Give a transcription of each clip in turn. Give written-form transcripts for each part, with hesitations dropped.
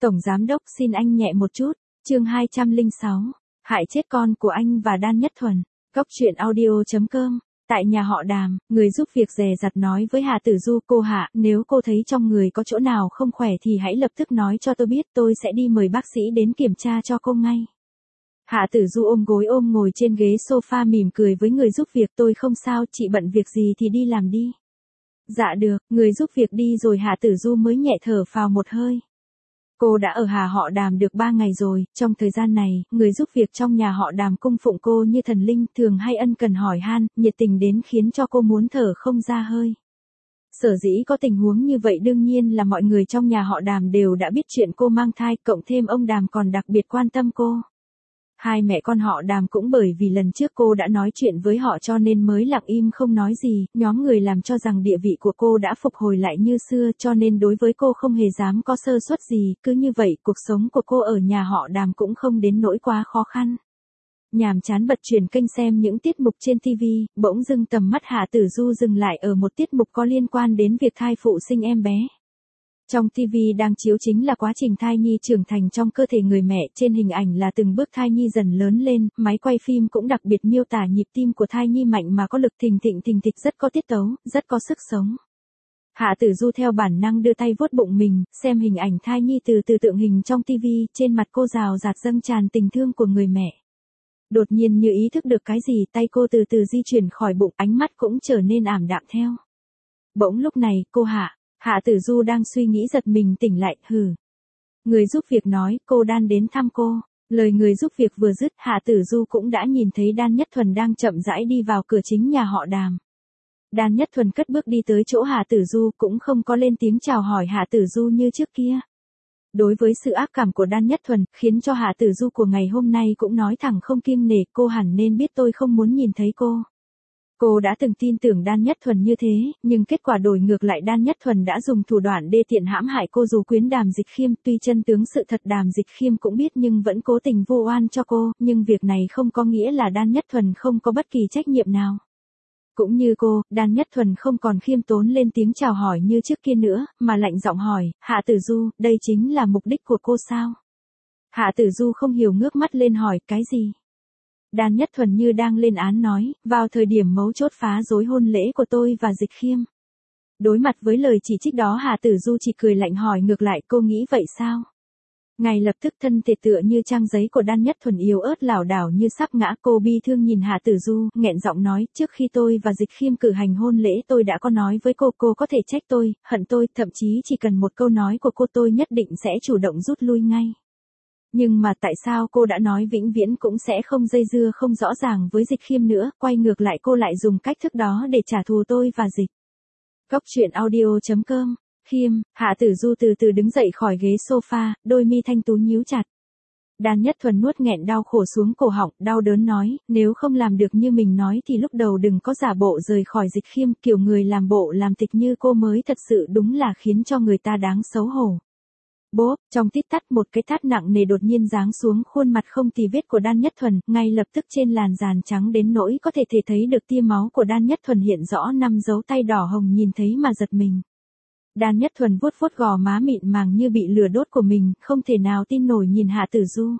Tổng Giám Đốc xin anh nhẹ một chút, chương 206, hại chết con của anh và Đan Nhất Thuần. Góc truyện audio.com. Tại nhà họ Đàm, người giúp việc dè dặt nói với Hà Tử Du, cô Hạ, nếu cô thấy trong người có chỗ nào không khỏe thì hãy lập tức nói cho tôi biết, tôi sẽ đi mời bác sĩ đến kiểm tra cho cô ngay. Hạ Tử Du ôm gối ôm ngồi trên ghế sofa mỉm cười với người giúp việc, tôi không sao, chị bận việc gì thì đi làm đi. Dạ được, người giúp việc đi rồi Hạ Tử Du mới nhẹ thở phào một hơi. Cô đã ở nhà họ Đàm được 3 ngày rồi, trong thời gian này, người giúp việc trong nhà họ Đàm cung phụng cô như thần linh, thường hay ân cần hỏi han, nhiệt tình đến khiến cho cô muốn thở không ra hơi. Sở dĩ có tình huống như vậy đương nhiên là mọi người trong nhà họ Đàm đều đã biết chuyện cô mang thai, cộng thêm ông Đàm còn đặc biệt quan tâm cô. Hai mẹ con họ Đàm cũng bởi vì lần trước cô đã nói chuyện với họ cho nên mới lặng im không nói gì, nhóm người làm cho rằng địa vị của cô đã phục hồi lại như xưa cho nên đối với cô không hề dám có sơ suất gì, cứ như vậy cuộc sống của cô ở nhà họ Đàm cũng không đến nỗi quá khó khăn. Nhàm chán bật chuyển kênh xem những tiết mục trên TV, bỗng dưng tầm mắt Hạ Tử Du dừng lại ở một tiết mục có liên quan đến việc thai phụ sinh em bé. Trong TV đang chiếu chính là quá trình thai nhi trưởng thành trong cơ thể người mẹ, trên hình ảnh là từng bước thai nhi dần lớn lên, máy quay phim cũng đặc biệt miêu tả nhịp tim của thai nhi mạnh mà có lực thình thịch rất có tiết tấu, rất có sức sống. Hạ Tử Du theo bản năng đưa tay vuốt bụng mình, xem hình ảnh thai nhi từ từ tượng hình trong TV, trên mặt cô rào rạt dâng tràn tình thương của người mẹ. Đột nhiên như ý thức được cái gì, tay cô từ từ di chuyển khỏi bụng, ánh mắt cũng trở nên ảm đạm theo. Bỗng lúc này, cô Hạ Tử Du đang suy nghĩ giật mình tỉnh lại, hừ. Người giúp việc nói, cô Đan đến thăm cô. Lời người giúp việc vừa dứt, Hạ Tử Du cũng đã nhìn thấy Đan Nhất Thuần đang chậm rãi đi vào cửa chính nhà họ Đàm. Đan Nhất Thuần cất bước đi tới chỗ Hạ Tử Du cũng không có lên tiếng chào hỏi Hạ Tử Du như trước kia. Đối với sự ác cảm của Đan Nhất Thuần, khiến cho Hạ Tử Du của ngày hôm nay cũng nói thẳng không kiêng nể, cô hẳn nên biết tôi không muốn nhìn thấy cô. Cô đã từng tin tưởng Đan Nhất Thuần như thế, nhưng kết quả đổi ngược lại, Đan Nhất Thuần đã dùng thủ đoạn đê tiện hãm hại cô dù quyến Đàm Dịch Khiêm, tuy chân tướng sự thật Đàm Dịch Khiêm cũng biết nhưng vẫn cố tình vu oan cho cô, nhưng việc này không có nghĩa là Đan Nhất Thuần không có bất kỳ trách nhiệm nào. Cũng như cô, Đan Nhất Thuần không còn khiêm tốn lên tiếng chào hỏi như trước kia nữa, mà lạnh giọng hỏi, Hạ Tử Du, đây chính là mục đích của cô sao? Hạ Tử Du không hiểu ngước mắt lên hỏi, cái gì? Đan Nhất Thuần như đang lên án nói, vào thời điểm mấu chốt phá rối hôn lễ của tôi và Dịch Khiêm. Đối mặt với lời chỉ trích đó Hạ Tử Du chỉ cười lạnh hỏi ngược lại, cô nghĩ vậy sao? Ngay lập tức thân thể tựa như trang giấy của Đan Nhất Thuần yếu ớt lảo đảo như sắp ngã, cô bi thương nhìn Hạ Tử Du, nghẹn giọng nói, trước khi tôi và Dịch Khiêm cử hành hôn lễ tôi đã có nói với cô có thể trách tôi, hận tôi, thậm chí chỉ cần một câu nói của cô tôi nhất định sẽ chủ động rút lui ngay. Nhưng mà tại sao cô đã nói vĩnh viễn cũng sẽ không dây dưa không rõ ràng với Dịch Khiêm nữa, quay ngược lại cô lại dùng cách thức đó để trả thù tôi và Dịch. Góc truyện audio.com. Khiêm, Hạ Tử Du từ từ đứng dậy khỏi ghế sofa, đôi mi thanh tú nhíu chặt. Đan Nhất Thuần nuốt nghẹn đau khổ xuống cổ họng, đau đớn nói, nếu không làm được như mình nói thì lúc đầu đừng có giả bộ rời khỏi Dịch Khiêm, kiểu người làm bộ làm tịch như cô mới thật sự đúng là khiến cho người ta đáng xấu hổ. Bốp, trong tít tắt một cái tát nặng nề đột nhiên giáng xuống khuôn mặt không tì vết của Đan Nhất Thuần, ngay lập tức trên làn dàn trắng đến nỗi có thể thấy được tia máu của Đan Nhất Thuần hiện rõ, 5 dấu tay đỏ hồng nhìn thấy mà giật mình. Đan Nhất Thuần vuốt vuốt gò má mịn màng như bị lửa đốt của mình, không thể nào tin nổi nhìn Hạ Tử Du.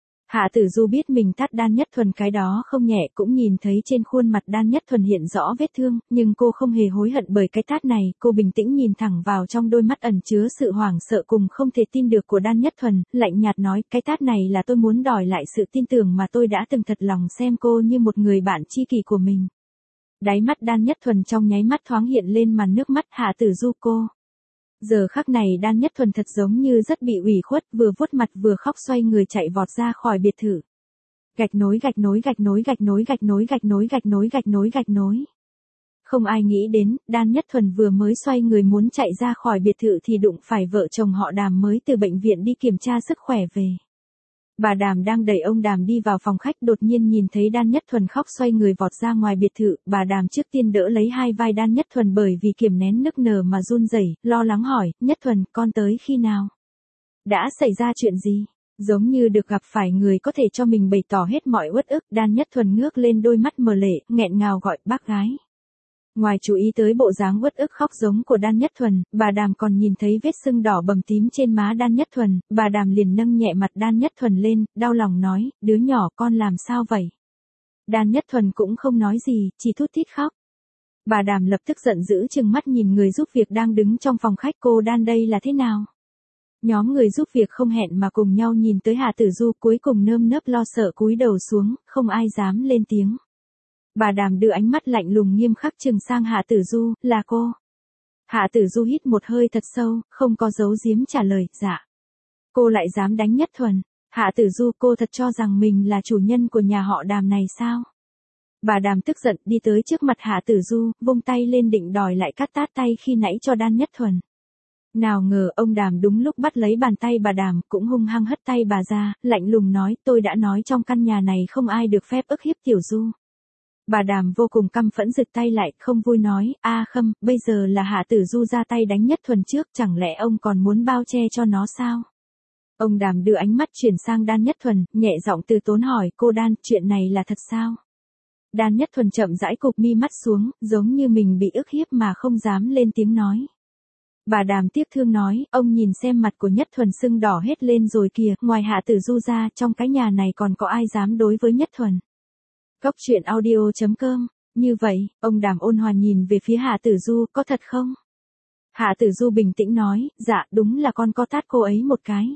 Hạ Tử Du biết mình tát Đan Nhất Thuần cái đó không nhẹ, cũng nhìn thấy trên khuôn mặt Đan Nhất Thuần hiện rõ vết thương, nhưng cô không hề hối hận bởi cái tát này, cô bình tĩnh nhìn thẳng vào trong đôi mắt ẩn chứa sự hoảng sợ cùng không thể tin được của Đan Nhất Thuần, lạnh nhạt nói, cái tát này là tôi muốn đòi lại sự tin tưởng mà tôi đã từng thật lòng xem cô như một người bạn tri kỷ của mình. Đáy mắt Đan Nhất Thuần trong nháy mắt thoáng hiện lên màn nước mắt. Hạ Tử Du cô. Giờ khắc này Đan Nhất Thuần thật giống như rất bị ủy khuất, vừa vuốt mặt vừa khóc xoay người chạy vọt ra khỏi biệt thự. Gạch nối gạch nối gạch nối gạch nối gạch nối gạch nối gạch nối gạch nối gạch nối. Không ai nghĩ đến, Đan Nhất Thuần vừa mới xoay người muốn chạy ra khỏi biệt thự thì đụng phải vợ chồng họ Đàm mới từ bệnh viện đi kiểm tra sức khỏe về. Bà Đàm đang đẩy ông Đàm đi vào phòng khách, đột nhiên nhìn thấy Đan Nhất Thuần khóc xoay người vọt ra ngoài biệt thự, bà Đàm trước tiên đỡ lấy hai vai Đan Nhất Thuần bởi vì kiềm nén nức nở mà run rẩy, lo lắng hỏi, Nhất Thuần, con tới khi nào? Đã xảy ra chuyện gì? Giống như được gặp phải người có thể cho mình bày tỏ hết mọi uất ức, Đan Nhất Thuần ngước lên đôi mắt mờ lệ, nghẹn ngào gọi, bác gái. Ngoài chú ý tới bộ dáng uất ức khóc giống của Đan Nhất Thuần, bà Đàm còn nhìn thấy vết sưng đỏ bầm tím trên má Đan Nhất Thuần, bà Đàm liền nâng nhẹ mặt Đan Nhất Thuần lên, đau lòng nói, đứa nhỏ con làm sao vậy? Đan Nhất Thuần cũng không nói gì, chỉ thút thít khóc. Bà Đàm lập tức giận dữ trừng mắt nhìn người giúp việc đang đứng trong phòng khách, cô Đan đây là thế nào? Nhóm người giúp việc không hẹn mà cùng nhau nhìn tới Hạ Tử Du, cuối cùng nơm nớp lo sợ cúi đầu xuống, không ai dám lên tiếng. Bà Đàm đưa ánh mắt lạnh lùng nghiêm khắc trừng sang Hạ Tử Du, là cô. Hạ Tử Du hít một hơi thật sâu, không có giấu giếm trả lời, dạ. Cô lại dám đánh Nhất Thuần. Hạ Tử Du, cô thật cho rằng mình là chủ nhân của nhà họ Đàm này sao? Bà Đàm tức giận đi tới trước mặt Hạ Tử Du, vung tay lên định đòi lại cắt tát tay khi nãy cho Đan Nhất Thuần. Nào ngờ ông Đàm đúng lúc bắt lấy bàn tay bà Đàm, cũng hung hăng hất tay bà ra, lạnh lùng nói, tôi đã nói trong căn nhà này không ai được phép ức hiếp Tiểu Du. Bà Đàm vô cùng căm phẫn giật tay lại, không vui nói, Khâm, bây giờ là Hạ Tử Du ra tay đánh Nhất Thuần trước, chẳng lẽ ông còn muốn bao che cho nó sao? Ông Đàm đưa ánh mắt chuyển sang Đan Nhất Thuần, nhẹ giọng từ tốn hỏi, cô Đan, chuyện này là thật sao? Đan Nhất Thuần chậm rãi cụp mi mắt xuống, giống như mình bị ức hiếp mà không dám lên tiếng nói. Bà Đàm tiếc thương nói, ông nhìn xem mặt của Nhất Thuần sưng đỏ hết lên rồi kìa, ngoài Hạ Tử Du ra, trong cái nhà này còn có ai dám đối với Nhất Thuần. Góc truyện audio.com. Như vậy, ông Đàm ôn hòa nhìn về phía Hạ Tử Du, có thật không? Hạ Tử Du bình tĩnh nói, dạ, đúng là con có tát cô ấy một cái.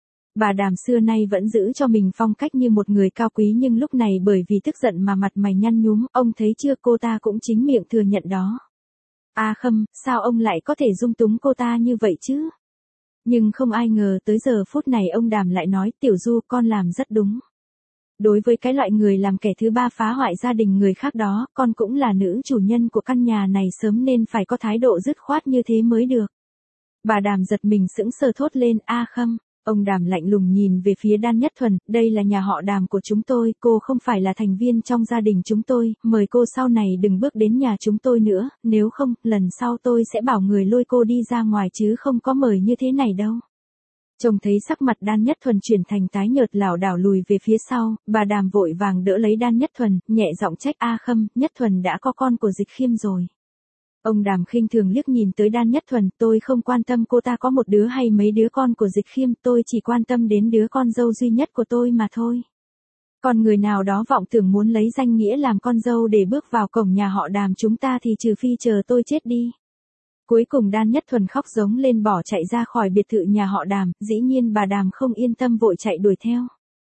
Bà Đàm xưa nay vẫn giữ cho mình phong cách như một người cao quý, nhưng lúc này bởi vì tức giận mà mặt mày nhăn nhúm, ông thấy chưa, cô ta cũng chính miệng thừa nhận đó. Khâm, sao ông lại có thể dung túng cô ta như vậy chứ? Nhưng không ai ngờ tới giờ phút này ông Đàm lại nói, Tiểu Du, con làm rất đúng. Đối với cái loại người làm kẻ thứ ba phá hoại gia đình người khác đó, con cũng là nữ chủ nhân của căn nhà này sớm nên phải có thái độ dứt khoát như thế mới được. Bà Đàm giật mình sững sờ thốt lên, Khâm. Ông Đàm lạnh lùng nhìn về phía Đan Nhất Thuần, đây là nhà họ Đàm của chúng tôi, cô không phải là thành viên trong gia đình chúng tôi, mời cô sau này đừng bước đến nhà chúng tôi nữa, nếu không, lần sau tôi sẽ bảo người lôi cô đi ra ngoài chứ không có mời như thế này đâu. Trông thấy sắc mặt Đan Nhất Thuần chuyển thành tái nhợt lảo đảo lùi về phía sau, bà Đàm vội vàng đỡ lấy Đan Nhất Thuần, nhẹ giọng trách, Khâm, Nhất Thuần đã có con của Dịch Khiêm rồi. Ông Đàm khinh thường liếc nhìn tới Đan Nhất Thuần, tôi không quan tâm cô ta có một đứa hay mấy đứa con của Dịch Khiêm, tôi chỉ quan tâm đến đứa con dâu duy nhất của tôi mà thôi. Còn người nào đó vọng tưởng muốn lấy danh nghĩa làm con dâu để bước vào cổng nhà họ Đàm chúng ta thì trừ phi chờ tôi chết đi. Cuối cùng Đan Nhất Thuần khóc giống lên bỏ chạy ra khỏi biệt thự nhà họ Đàm, dĩ nhiên bà Đàm không yên tâm vội chạy đuổi theo.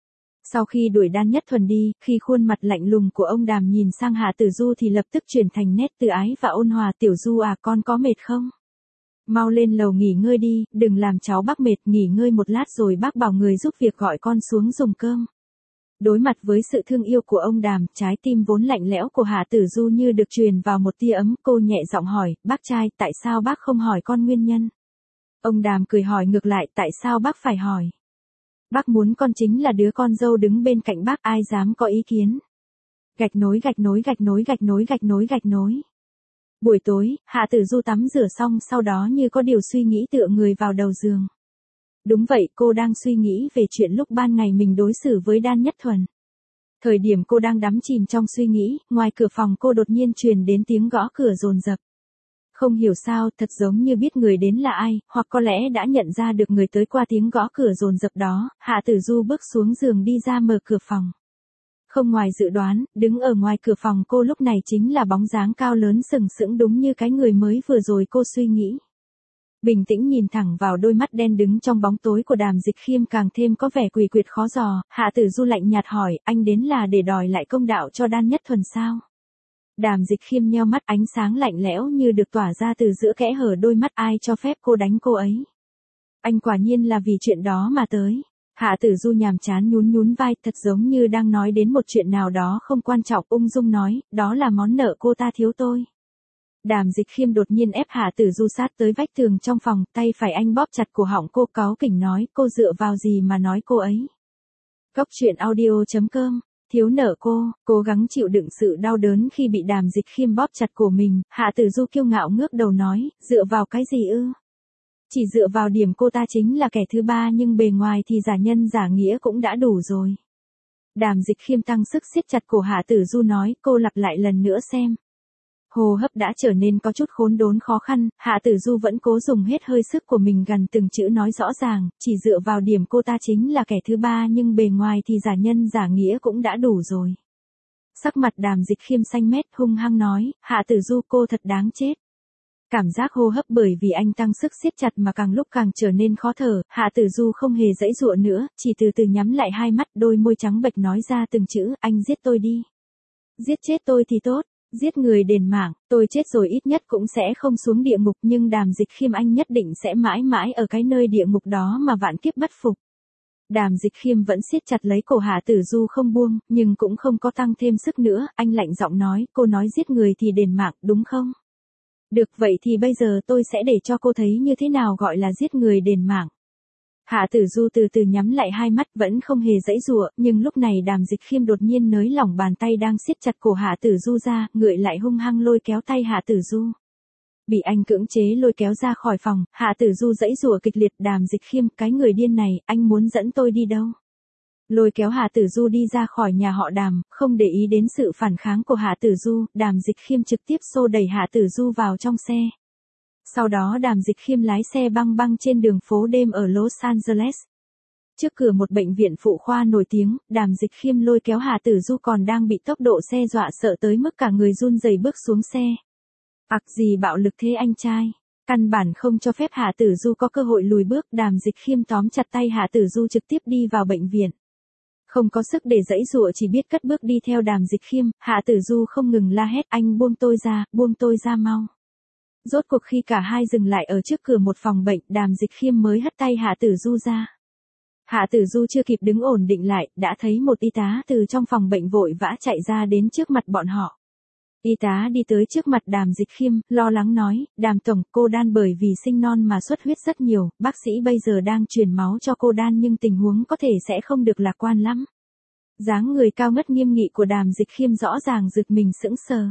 Sau khi đuổi Đan Nhất Thuần đi, khi khuôn mặt lạnh lùng của ông Đàm nhìn sang Hạ Tử Du thì lập tức chuyển thành nét từ ái và ôn hòa, Tiểu Du con có mệt không? Mau lên lầu nghỉ ngơi đi, đừng làm cháu bác mệt, nghỉ ngơi một lát rồi bác bảo người giúp việc gọi con xuống dùng cơm. Đối mặt với sự thương yêu của ông Đàm, trái tim vốn lạnh lẽo của Hạ Tử Du như được truyền vào một tia ấm, cô nhẹ giọng hỏi, bác trai, tại sao bác không hỏi con nguyên nhân? Ông Đàm cười hỏi ngược lại, tại sao bác phải hỏi? Bác muốn con chính là đứa con dâu đứng bên cạnh bác, ai dám có ý kiến. Gạch nối gạch nối gạch nối gạch nối gạch nối gạch nối. Buổi tối, Hạ Tử Du tắm rửa xong sau đó như có điều suy nghĩ tựa người vào đầu giường. Đúng vậy, cô đang suy nghĩ về chuyện lúc ban ngày mình đối xử với Đan Nhất Thuần. Thời điểm cô đang đắm chìm trong suy nghĩ, ngoài cửa phòng cô đột nhiên truyền đến tiếng gõ cửa dồn dập. Không hiểu sao, thật giống như biết người đến là ai, hoặc có lẽ đã nhận ra được người tới qua tiếng gõ cửa dồn dập đó, Hạ Tử Du bước xuống giường đi ra mở cửa phòng. Không ngoài dự đoán, đứng ở ngoài cửa phòng cô lúc này chính là bóng dáng cao lớn sừng sững đúng như cái người mới vừa rồi cô suy nghĩ. Bình tĩnh nhìn thẳng vào đôi mắt đen đứng trong bóng tối của Đàm Dịch Khiêm càng thêm có vẻ quỷ quyệt khó dò, Hạ Tử Du lạnh nhạt hỏi, anh đến là để đòi lại công đạo cho Đan Nhất Thuần sao? Đàm Dịch Khiêm nheo mắt, ánh sáng lạnh lẽo như được tỏa ra từ giữa kẽ hở đôi mắt, ai cho phép cô đánh cô ấy? Anh quả nhiên là vì chuyện đó mà tới. Hạ Tử Du nhàm chán nhún nhún vai, thật giống như đang nói đến một chuyện nào đó không quan trọng, ung dung nói, đó là món nợ cô ta thiếu tôi. Đàm Dịch Khiêm đột nhiên ép Hạ Tử Du sát tới vách tường trong phòng, tay phải anh bóp chặt cổ họng cô, cáu kỉnh nói, cô dựa vào gì mà nói cô ấy? Góc truyện audio.com. Thiếu nợ cô, cố gắng chịu đựng sự đau đớn khi bị Đàm Dịch Khiêm bóp chặt cổ mình, Hạ Tử Du kiêu ngạo ngước đầu nói, dựa vào cái gì ư? Chỉ dựa vào điểm cô ta chính là kẻ thứ ba nhưng bề ngoài thì giả nhân giả nghĩa cũng đã đủ rồi. Đàm Dịch Khiêm tăng sức siết chặt cổ Hạ Tử Du nói, cô lặp lại lần nữa xem. Hô hấp đã trở nên có chút khốn đốn khó khăn, Hạ Tử Du vẫn cố dùng hết hơi sức của mình gằn từng chữ nói rõ ràng, chỉ dựa vào điểm cô ta chính là kẻ thứ ba nhưng bề ngoài thì giả nhân giả nghĩa cũng đã đủ rồi. Sắc mặt Đàm Dịch Khiêm xanh mét hung hăng nói, Hạ Tử Du cô thật đáng chết. Cảm giác hô hấp bởi vì anh tăng sức siết chặt mà càng lúc càng trở nên khó thở, Hạ Tử Du không hề giãy giụa nữa, chỉ từ từ nhắm lại hai mắt, đôi môi trắng bệch nói ra từng chữ, anh giết tôi đi. Giết chết tôi thì tốt, giết người đền mạng, tôi chết rồi ít nhất cũng sẽ không xuống địa ngục nhưng Đàm Dịch Khiêm anh nhất định sẽ mãi mãi ở cái nơi địa ngục đó mà vạn kiếp bất phục. Đàm Dịch Khiêm vẫn siết chặt lấy cổ Hạ Tử Du không buông, nhưng cũng không có tăng thêm sức nữa, anh lạnh giọng nói, cô nói giết người thì đền mạng, đúng không? Được vậy thì bây giờ tôi sẽ để cho cô thấy như thế nào gọi là giết người đền mạng. Hạ Tử Du từ từ nhắm lại hai mắt vẫn không hề giãy giụa, nhưng lúc này Đàm Dịch Khiêm đột nhiên nới lỏng bàn tay đang siết chặt cổ Hạ Tử Du ra, ngưỡi lại hung hăng lôi kéo tay Hạ Tử Du. Bị anh cưỡng chế lôi kéo ra khỏi phòng, Hạ Tử Du giãy giụa kịch liệt, Đàm Dịch Khiêm, cái người điên này, anh muốn dẫn tôi đi đâu? Lôi kéo Hạ Tử Du đi ra khỏi nhà họ Đàm, không để ý đến sự phản kháng của Hạ Tử Du, Đàm Dịch Khiêm trực tiếp xô đẩy Hạ Tử Du vào trong xe. Sau đó Đàm Dịch Khiêm lái xe băng băng trên đường phố đêm ở Los Angeles. Trước cửa một bệnh viện phụ khoa nổi tiếng, Đàm Dịch Khiêm lôi kéo Hạ Tử Du còn đang bị tốc độ xe dọa sợ tới mức cả người run rẩy bước xuống xe. Ặc gì bạo lực thế anh trai, căn bản không cho phép Hạ Tử Du có cơ hội lùi bước, Đàm Dịch Khiêm tóm chặt tay Hạ Tử Du trực tiếp đi vào bệnh viện. Không có sức để giãy giụa chỉ biết cất bước đi theo Đàm Dịch Khiêm, Hạ Tử Du không ngừng la hét, anh buông tôi ra mau. Rốt cuộc khi cả hai dừng lại ở trước cửa một phòng bệnh, Đàm Dịch Khiêm mới hất tay Hạ Tử Du ra. Hạ Tử Du chưa kịp đứng ổn định lại, đã thấy một y tá từ trong phòng bệnh vội vã chạy ra đến trước mặt bọn họ. Y tá đi tới trước mặt Đàm Dịch Khiêm, lo lắng nói, Đàm tổng, cô Đan bởi vì sinh non mà xuất huyết rất nhiều, bác sĩ bây giờ đang truyền máu cho cô Đan nhưng tình huống có thể sẽ không được lạc quan lắm. Dáng người cao ngất nghiêm nghị của Đàm Dịch Khiêm rõ ràng giật mình sững sờ.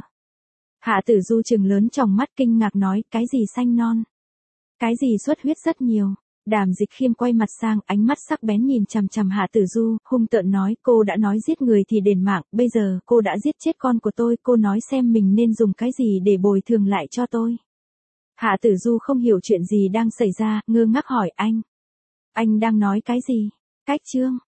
Hạ Tử Du trừng lớn tròng mắt kinh ngạc nói, cái gì xanh non? Cái gì xuất huyết rất nhiều? Đàm Dịch Khiêm quay mặt sang, ánh mắt sắc bén nhìn chằm chằm Hạ Tử Du, hung tợn nói, cô đã nói giết người thì đền mạng, bây giờ cô đã giết chết con của tôi, cô nói xem mình nên dùng cái gì để bồi thường lại cho tôi. Hạ Tử Du không hiểu chuyện gì đang xảy ra, ngơ ngác hỏi anh. Anh đang nói cái gì? Cách chương.